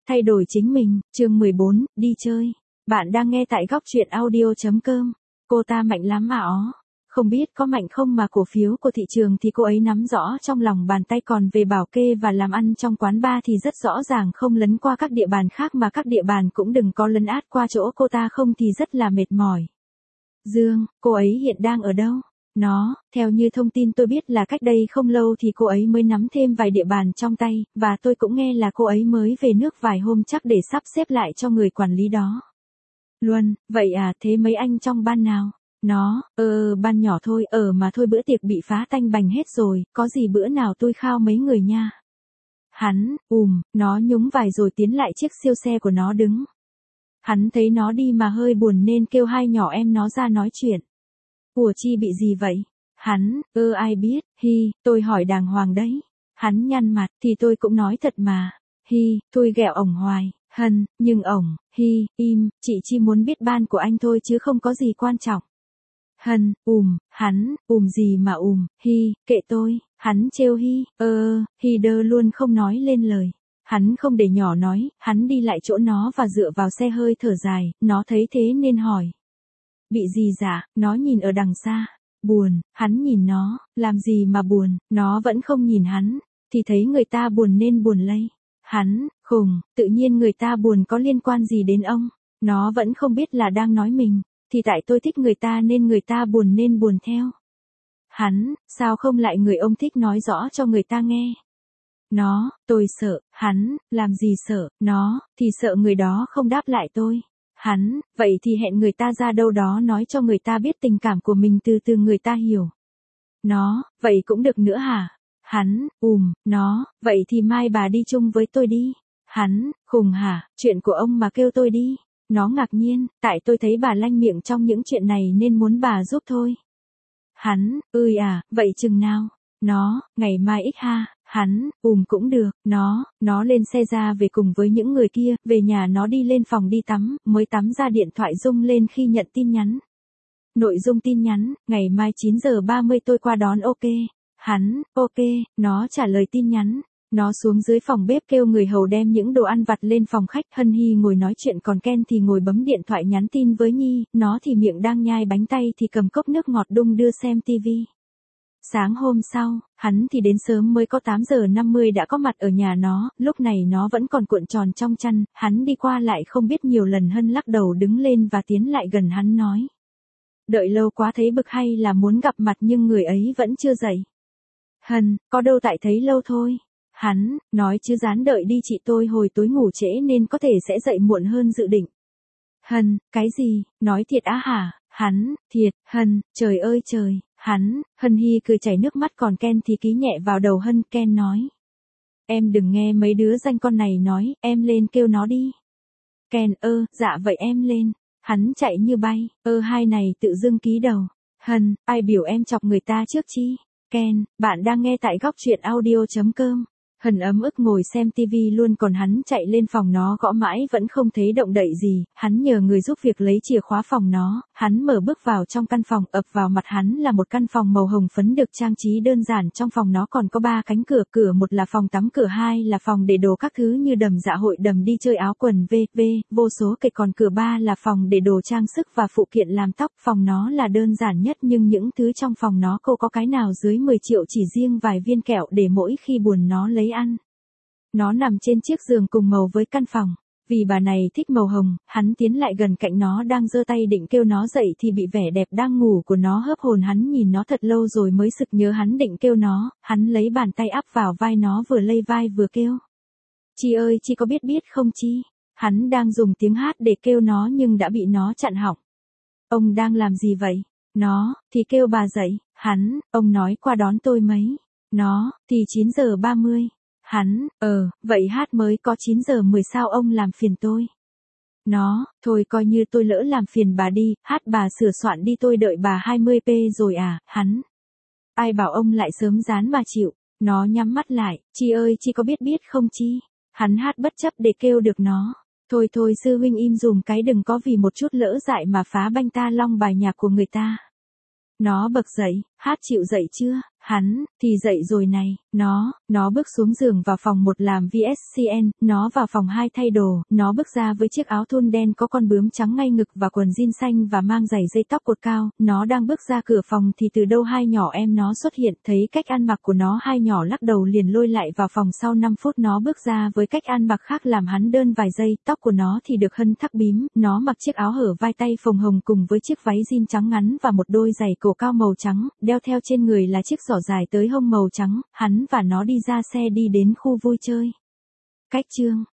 Thay đổi chính mình, chương 14, đi chơi. Bạn đang nghe tại góc truyện audio.com. Cô ta mạnh lắm mà ó. Không biết có mạnh không mà cổ phiếu của thị trường thì cô ấy nắm rõ trong lòng bàn tay, còn về bảo kê và làm ăn trong quán bar thì rất rõ ràng, không lấn qua các địa bàn khác mà các địa bàn cũng đừng có lấn át qua chỗ cô ta, không thì rất là mệt mỏi. Dương, cô ấy hiện đang ở đâu? Theo như thông tin tôi biết là cách đây không lâu thì cô ấy mới nắm thêm vài địa bàn trong tay, và tôi cũng nghe là cô ấy mới về nước vài hôm chắc để sắp xếp lại cho người quản lý đó. Luân, vậy à, thế mấy anh trong ban nào? Ban nhỏ thôi, mà thôi bữa tiệc bị phá tanh bành hết rồi, có gì bữa nào tôi khao mấy người nha. Hắn, nó nhúng vài rồi tiến lại chiếc siêu xe của nó đứng. Hắn thấy nó đi mà hơi buồn nên kêu hai nhỏ em nó ra nói chuyện. Ủa chi bị gì vậy? Hắn, ai biết, tôi hỏi đàng hoàng đấy. Hắn nhăn mặt, thì tôi cũng nói thật mà. Tôi ghẹo ổng hoài, nhưng ổng, im, chị chỉ muốn biết ban của anh thôi chứ không có gì quan trọng. Hắn, gì mà kệ tôi, hắn trêu đơ luôn không nói lên lời. Hắn không để nhỏ nói, hắn đi lại chỗ nó và dựa vào xe hơi thở dài, nó thấy thế nên hỏi. Bị gì dạ, nó nhìn ở đằng xa. Buồn, hắn nhìn nó, làm gì mà buồn, nó vẫn không nhìn hắn, thì thấy người ta buồn nên buồn lây. Hắn, khùng, tự nhiên người ta buồn có liên quan gì đến ông, nó vẫn không biết là đang nói mình, thì tại tôi thích người ta nên người ta buồn nên buồn theo. Hắn, sao không lại người ông thích nói rõ cho người ta nghe. Tôi sợ, hắn, làm gì sợ, thì sợ người đó không đáp lại tôi. Hắn, vậy thì hẹn người ta ra đâu đó nói cho người ta biết tình cảm của mình từ từ người ta hiểu. Vậy cũng được nữa hả? Hắn, vậy thì mai bà đi chung với tôi đi. Hắn, khùng hả, chuyện của ông mà kêu tôi đi. Nó ngạc nhiên, tại tôi thấy bà lanh miệng trong những chuyện này nên muốn bà giúp thôi. Hắn, vậy chừng nào? Ngày mai ha. Hắn, cũng được, nó lên xe ra về cùng với những người kia, về nhà nó đi lên phòng đi tắm, mới tắm ra điện thoại rung lên khi nhận tin nhắn. Nội dung tin nhắn, ngày mai 9:30 tôi qua đón ok. Hắn, ok, nó trả lời tin nhắn. Nó xuống dưới phòng bếp kêu người hầu đem những đồ ăn vặt lên phòng khách, Hân Hy ngồi nói chuyện còn Ken thì ngồi bấm điện thoại nhắn tin với Nhi, nó thì miệng đang nhai bánh tay thì cầm cốc nước ngọt đung đưa xem tivi. Sáng hôm sau, hắn thì đến sớm, mới có 8:50 đã có mặt ở nhà nó, lúc này nó vẫn còn cuộn tròn trong chăn, hắn đi qua lại không biết nhiều lần. Hân lắc đầu đứng lên và tiến lại gần hắn nói. Đợi lâu quá thấy bực hay là muốn gặp mặt nhưng người ấy vẫn chưa dậy. Hân, có đâu tại thấy lâu thôi. Hắn, nói chứ dán đợi đi chị, tôi hồi tối ngủ trễ nên có thể sẽ dậy muộn hơn dự định. Hân, cái gì, nói thiệt á hả? Hắn, thiệt. Hân, trời ơi trời. Hắn, Hân Hy cười chảy nước mắt còn Ken thì ký nhẹ vào đầu Hân. Ken nói. Em đừng nghe mấy đứa danh con này nói, em lên kêu nó đi. Ken, dạ vậy em lên. Hắn chạy như bay, hai này tự dưng ký đầu. Hân, ai biểu em chọc người ta trước chi? Ken, bạn đang nghe tại góc truyện audio.com. Hân ấm ức ngồi xem tivi luôn, còn hắn chạy lên phòng nó gõ mãi vẫn không thấy động đậy gì, hắn nhờ người giúp việc lấy chìa khóa phòng nó, hắn mở bước vào trong căn phòng, ập vào mặt hắn là một căn phòng màu hồng phấn được trang trí đơn giản. Trong phòng nó còn có 3 cánh cửa, cửa một là phòng tắm, cửa 2 là phòng để đồ các thứ như đầm dạ hội, đầm đi chơi, áo quần vô số kệ, còn cửa 3 là phòng để đồ trang sức và phụ kiện làm tóc. Phòng nó là đơn giản nhất nhưng những thứ trong phòng nó cô có cái nào dưới 10 triệu, chỉ riêng vài viên kẹo để mỗi khi buồn nó lấy ăn. Nó nằm trên chiếc giường cùng màu với căn phòng. Vì bà này thích màu hồng, hắn tiến lại gần cạnh nó, đang giơ tay định kêu nó dậy thì bị vẻ đẹp đang ngủ của nó hớp hồn. Hắn nhìn nó thật lâu rồi mới sực nhớ hắn định kêu nó, hắn lấy bàn tay áp vào vai nó, vừa lay vai vừa kêu. Chi ơi chi, có biết không Chi? Hắn đang dùng tiếng hát để kêu nó nhưng đã bị nó chặn họng. Ông đang làm gì vậy? Nó thì kêu bà dậy. Hắn, ông nói qua đón tôi mấy. Nó thì 9:30. Hắn, vậy hát mới có 9:10 sao ông làm phiền tôi? Nó, thôi coi như tôi lỡ làm phiền bà đi, hát bà sửa soạn đi, tôi đợi bà 20p rồi à. Hắn, ai bảo ông lại sớm dán mà chịu. Nó nhắm mắt lại, Chi ơi Chi, có biết không Chi? Hắn hát bất chấp để kêu được nó. Thôi sư huynh im dùm cái, đừng có vì một chút lỡ dại mà phá banh ta long bài nhạc của người ta. Nó bật dậy, hát chịu dậy chưa? Hắn, thì dậy rồi này, nó bước xuống giường vào phòng 1 làm VSCN, nó vào phòng 2 thay đồ, nó bước ra với chiếc áo thun đen có con bướm trắng ngay ngực và quần jean xanh và mang giày dây tóc cột cao, nó đang bước ra cửa phòng thì từ đâu hai nhỏ em nó xuất hiện, thấy cách ăn mặc của nó hai nhỏ lắc đầu liền lôi lại vào phòng sau 5 phút nó bước ra với cách ăn mặc khác làm hắn đơn vài giây, tóc của nó thì được hân thắt bím, nó mặc chiếc áo hở vai tay phồng hồng cùng với chiếc váy jean trắng ngắn và một đôi giày cổ cao màu trắng, đeo theo trên người là chiếc giỏ dài tới hông màu trắng, hắn và nó đi ra xe đi đến khu vui chơi. Cách chương